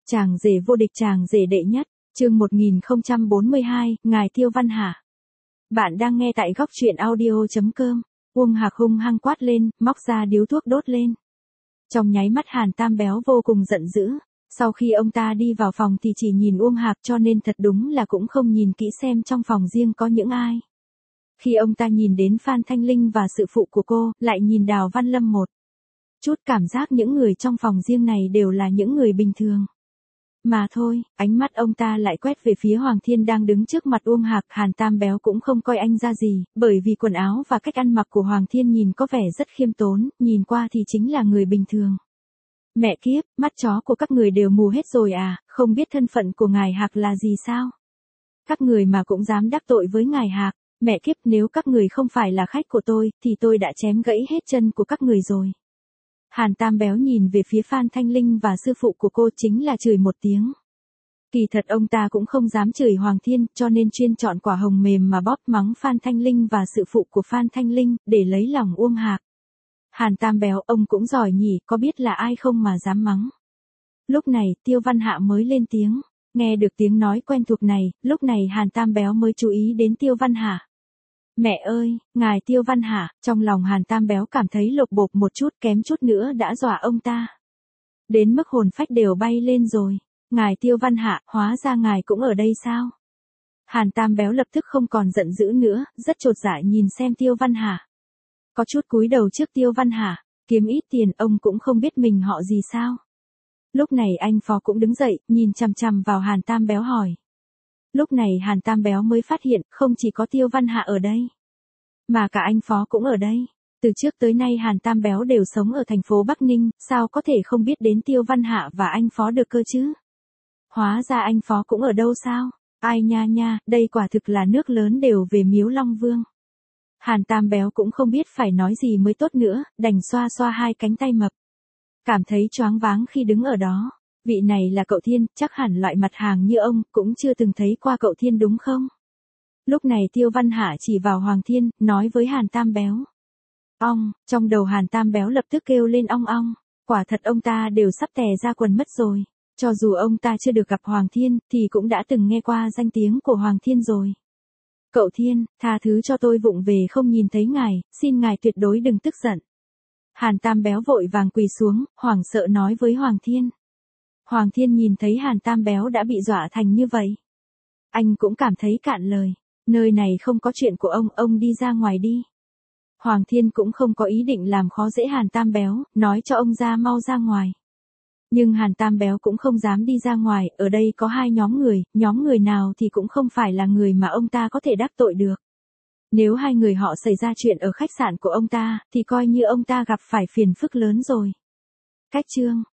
Chàng rể vô địch, chàng rể đệ nhất, chương 1042, Ngài Tiêu Văn Hà. Bạn đang nghe tại góc truyện audio.com. Uông Hạc hung hăng quát lên, móc ra điếu thuốc đốt lên. Trong nháy mắt Hàn Tam Béo vô cùng giận dữ. Sau khi ông ta đi vào phòng thì chỉ nhìn Uông Hạc, cho nên thật đúng là cũng không nhìn kỹ xem trong phòng riêng có những ai. Khi ông ta nhìn đến Phan Thanh Linh và sự phụ của cô, lại nhìn Đào Văn Lâm một chút, cảm giác những người trong phòng riêng này đều là những người bình thường. Mà thôi, ánh mắt ông ta lại quét về phía Hoàng Thiên đang đứng trước mặt Uông Hạc. Hàn Tam Béo cũng không coi anh ra gì, bởi vì quần áo và cách ăn mặc của Hoàng Thiên nhìn có vẻ rất khiêm tốn, nhìn qua thì chính là người bình thường. Mẹ kiếp, mắt chó của các người đều mù hết rồi à, không biết thân phận của ngài Hạc là gì sao? Các người mà cũng dám đắc tội với ngài Hạc, mẹ kiếp, nếu các người không phải là khách của tôi, thì tôi đã chém gãy hết chân của các người rồi. Hàn Tam Béo nhìn về phía Phan Thanh Linh và sư phụ của cô, chính là chửi một tiếng. Kỳ thật ông ta cũng không dám chửi Hoàng Thiên, cho nên chuyên chọn quả hồng mềm mà bóp mắng Phan Thanh Linh và sự phụ của Phan Thanh Linh, để lấy lòng Uông Hạc. Hàn Tam Béo, ông cũng giỏi nhỉ, có biết là ai không mà dám mắng. Lúc này, Tiêu Văn Hạ mới lên tiếng. Nghe được tiếng nói quen thuộc này, lúc này Hàn Tam Béo mới chú ý đến Tiêu Văn Hạ. Mẹ ơi, ngài Tiêu Văn Hạ, trong lòng Hàn Tam Béo cảm thấy lột bột một chút, kém chút nữa đã dọa ông ta. Đến mức hồn phách đều bay lên rồi. Ngài Tiêu Văn Hạ, hóa ra ngài cũng ở đây sao? Hàn Tam Béo lập tức không còn giận dữ nữa, rất chột dạ nhìn xem Tiêu Văn Hạ. Có chút cúi đầu trước Tiêu Văn Hạ, kiếm ít tiền, ông cũng không biết mình họ gì sao? Lúc này anh Phó cũng đứng dậy, nhìn chằm chằm vào Hàn Tam Béo hỏi. Lúc này Hàn Tam Béo mới phát hiện, không chỉ có Tiêu Văn Hạ ở đây, mà cả anh Phó cũng ở đây. Từ trước tới nay Hàn Tam Béo đều sống ở thành phố Bắc Ninh, sao có thể không biết đến Tiêu Văn Hạ và anh Phó được cơ chứ? Hóa ra anh Phó cũng ở đâu sao? Ai nha nha, đây quả thực là nước lớn đều về Miếu Long Vương. Hàn Tam Béo cũng không biết phải nói gì mới tốt nữa, đành xoa xoa hai cánh tay mập. Cảm thấy choáng váng khi đứng ở đó. Vị này là cậu Thiên, chắc hẳn loại mặt hàng như ông, cũng chưa từng thấy qua cậu Thiên đúng không? Lúc này Tiêu Văn Hạ chỉ vào Hoàng Thiên, nói với Hàn Tam Béo. Ong, trong đầu Hàn Tam Béo lập tức kêu lên ong ong, quả thật ông ta đều sắp tè ra quần mất rồi. Cho dù ông ta chưa được gặp Hoàng Thiên, thì cũng đã từng nghe qua danh tiếng của Hoàng Thiên rồi. Cậu Thiên, tha thứ cho tôi vụng về không nhìn thấy ngài, xin ngài tuyệt đối đừng tức giận. Hàn Tam Béo vội vàng quỳ xuống, hoảng sợ nói với Hoàng Thiên. Hoàng Thiên nhìn thấy Hàn Tam Béo đã bị dọa thành như vậy. Anh cũng cảm thấy cạn lời, nơi này không có chuyện của ông đi ra ngoài đi. Hoàng Thiên cũng không có ý định làm khó dễ Hàn Tam Béo, nói cho ông ra mau ra ngoài. Nhưng Hàn Tam Béo cũng không dám đi ra ngoài, ở đây có hai nhóm người nào thì cũng không phải là người mà ông ta có thể đắc tội được. Nếu hai người họ xảy ra chuyện ở khách sạn của ông ta, thì coi như ông ta gặp phải phiền phức lớn rồi. Cách chương